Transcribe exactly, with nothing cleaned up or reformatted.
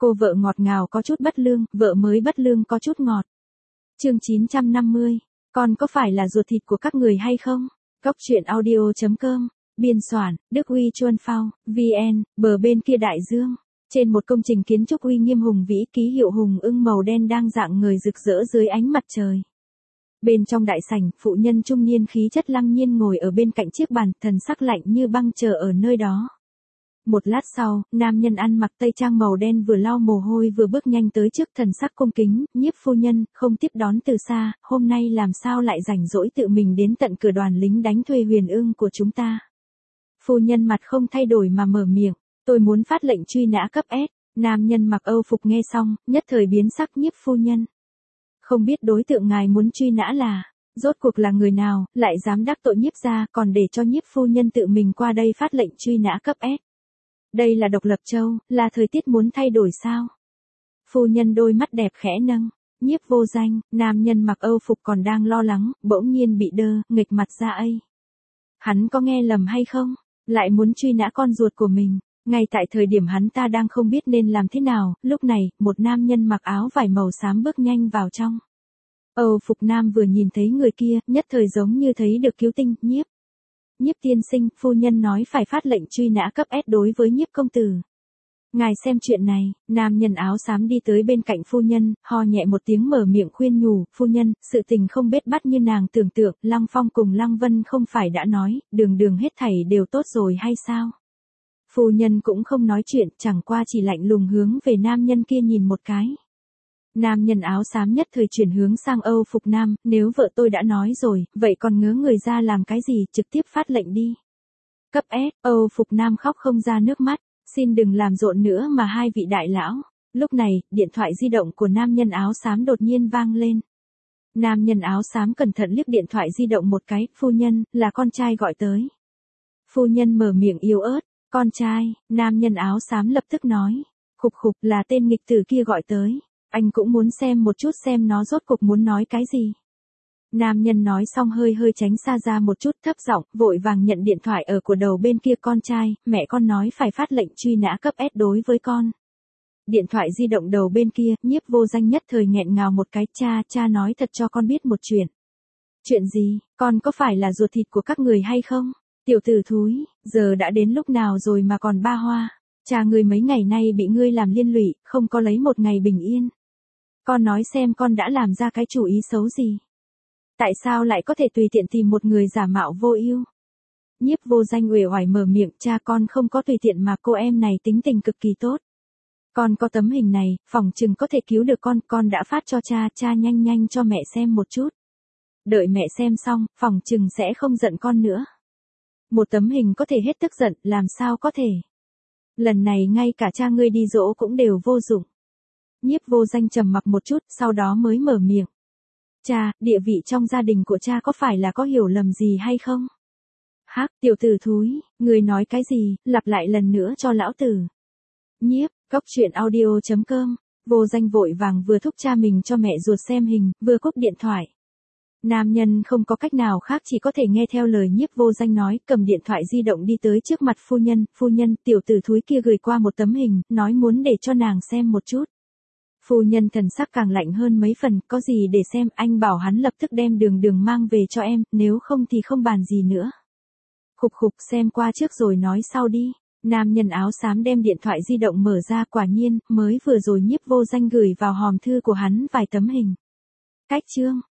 Cô vợ ngọt ngào có chút bất lương, vợ mới bất lương có chút ngọt. Chương chín trăm năm mươi, con có phải là ruột thịt của các người hay không? Góc truyện audio chấm com, biên soạn, Đức Huy Chuân Phao, vê en, bờ bên kia đại dương. Trên một công trình kiến trúc uy nghiêm hùng vĩ, ký hiệu hùng ưng màu đen đang rạng ngời rực rỡ dưới ánh mặt trời. Bên trong đại sảnh, phụ nhân trung niên khí chất lăng nhiên ngồi ở bên cạnh chiếc bàn, thần sắc lạnh như băng chờ ở nơi đó. Một lát sau, nam nhân ăn mặc tây trang màu đen vừa lau mồ hôi vừa bước nhanh tới trước, thần sắc cung kính, nhiếp phu nhân, không tiếp đón từ xa, hôm nay làm sao lại rảnh rỗi tự mình đến tận cửa đoàn lính đánh thuê Huyền Ưng của chúng ta. Phu nhân mặt không thay đổi mà mở miệng, tôi muốn phát lệnh truy nã cấp S. Nam nhân mặc Âu phục nghe xong, nhất thời biến sắc. Nhiếp phu nhân, không biết đối tượng ngài muốn truy nã là, rốt cuộc là người nào, lại dám đắc tội nhiếp gia, còn để cho nhiếp phu nhân tự mình qua đây phát lệnh truy nã cấp S. Đây là Độc Lập Châu, là thời tiết muốn thay đổi sao? Phu nhân đôi mắt đẹp khẽ nâng, nhiếp vô danh, nam nhân mặc Âu phục còn đang lo lắng, bỗng nhiên bị đơ, nghịch mặt ra ấy. Hắn có nghe lầm hay không? Lại muốn truy nã con ruột của mình. Ngay tại thời điểm hắn ta đang không biết nên làm thế nào, lúc này, một nam nhân mặc áo vải màu xám bước nhanh vào trong. Âu phục nam vừa nhìn thấy người kia, nhất thời giống như thấy được cứu tinh. Nhiếp. Nhiếp tiên sinh, phu nhân nói phải phát lệnh truy nã cấp S đối với nhiếp công tử. Ngài xem chuyện này, nam nhân áo xám đi tới bên cạnh phu nhân, ho nhẹ một tiếng mở miệng khuyên nhủ, phu nhân, sự tình không bết bát như nàng tưởng tượng, Lăng Phong cùng Lăng Vân không phải đã nói, đường đường hết thảy đều tốt rồi hay sao? Phu nhân cũng không nói chuyện, chẳng qua chỉ lạnh lùng hướng về nam nhân kia nhìn một cái. Nam nhân áo xám nhất thời chuyển hướng sang Âu phục nam, nếu vợ tôi đã nói rồi, vậy còn ngớ người ra làm cái gì, trực tiếp phát lệnh đi. Cấp S, Âu phục nam khóc không ra nước mắt, xin đừng làm rộn nữa mà hai vị đại lão. Lúc này, điện thoại di động của nam nhân áo xám đột nhiên vang lên. Nam nhân áo xám cẩn thận liếc điện thoại di động một cái, phu nhân, là con trai gọi tới. Phu nhân mở miệng yếu ớt, con trai, nam nhân áo xám lập tức nói, khục khục, là tên nghịch tử kia gọi tới. Anh cũng muốn xem một chút xem nó rốt cuộc muốn nói cái gì. Nam nhân nói xong hơi hơi tránh xa ra một chút, thấp giọng, vội vàng nhận điện thoại ở của đầu bên kia. Con trai, mẹ con nói phải phát lệnh truy nã cấp S đối với con. Điện thoại di động đầu bên kia, nhiếp vô danh nhất thời nghẹn ngào một cái, cha, cha nói thật cho con biết một chuyện. Chuyện gì, con có phải là ruột thịt của các người hay không? Tiểu tử thúi, giờ đã đến lúc nào rồi mà còn ba hoa. Cha ngươi mấy ngày nay bị ngươi làm liên lụy, không có lấy một ngày bình yên. Con nói xem con đã làm ra cái chủ ý xấu gì? Tại sao lại có thể tùy tiện tìm một người giả mạo vô ưu? Nhiếp vô danh uể oải mở miệng, cha con không có tùy tiện mà cô em này tính tình cực kỳ tốt. Con có tấm hình này, phỏng chừng có thể cứu được con, con đã phát cho cha, cha nhanh nhanh cho mẹ xem một chút. Đợi mẹ xem xong, phỏng chừng sẽ không giận con nữa. Một tấm hình có thể hết tức giận, làm sao có thể? Lần này ngay cả cha ngươi đi dỗ cũng đều vô dụng. Nhiếp vô danh trầm mặc một chút, sau đó mới mở miệng. Cha, địa vị trong gia đình của cha có phải là có hiểu lầm gì hay không? Hắc, tiểu tử thúi, người nói cái gì, lặp lại lần nữa cho lão tử. Nhiếp, góc truyện audio chấm com, vô danh vội vàng vừa thúc cha mình cho mẹ ruột xem hình, vừa cúp điện thoại. Nam nhân không có cách nào khác chỉ có thể nghe theo lời nhiếp vô danh nói, cầm điện thoại di động đi tới trước mặt phu nhân, phu nhân, tiểu tử thúi kia gửi qua một tấm hình, nói muốn để cho nàng xem một chút. Phu nhân thần sắc càng lạnh hơn mấy phần, có gì để xem, anh bảo hắn lập tức đem đường đường mang về cho em, nếu không thì không bàn gì nữa. Khục khục, xem qua trước rồi nói sau đi. Nam nhân áo xám đem điện thoại di động mở ra, quả nhiên, mới vừa rồi nhiếp vô danh gửi vào hòm thư của hắn vài tấm hình. Cách chương.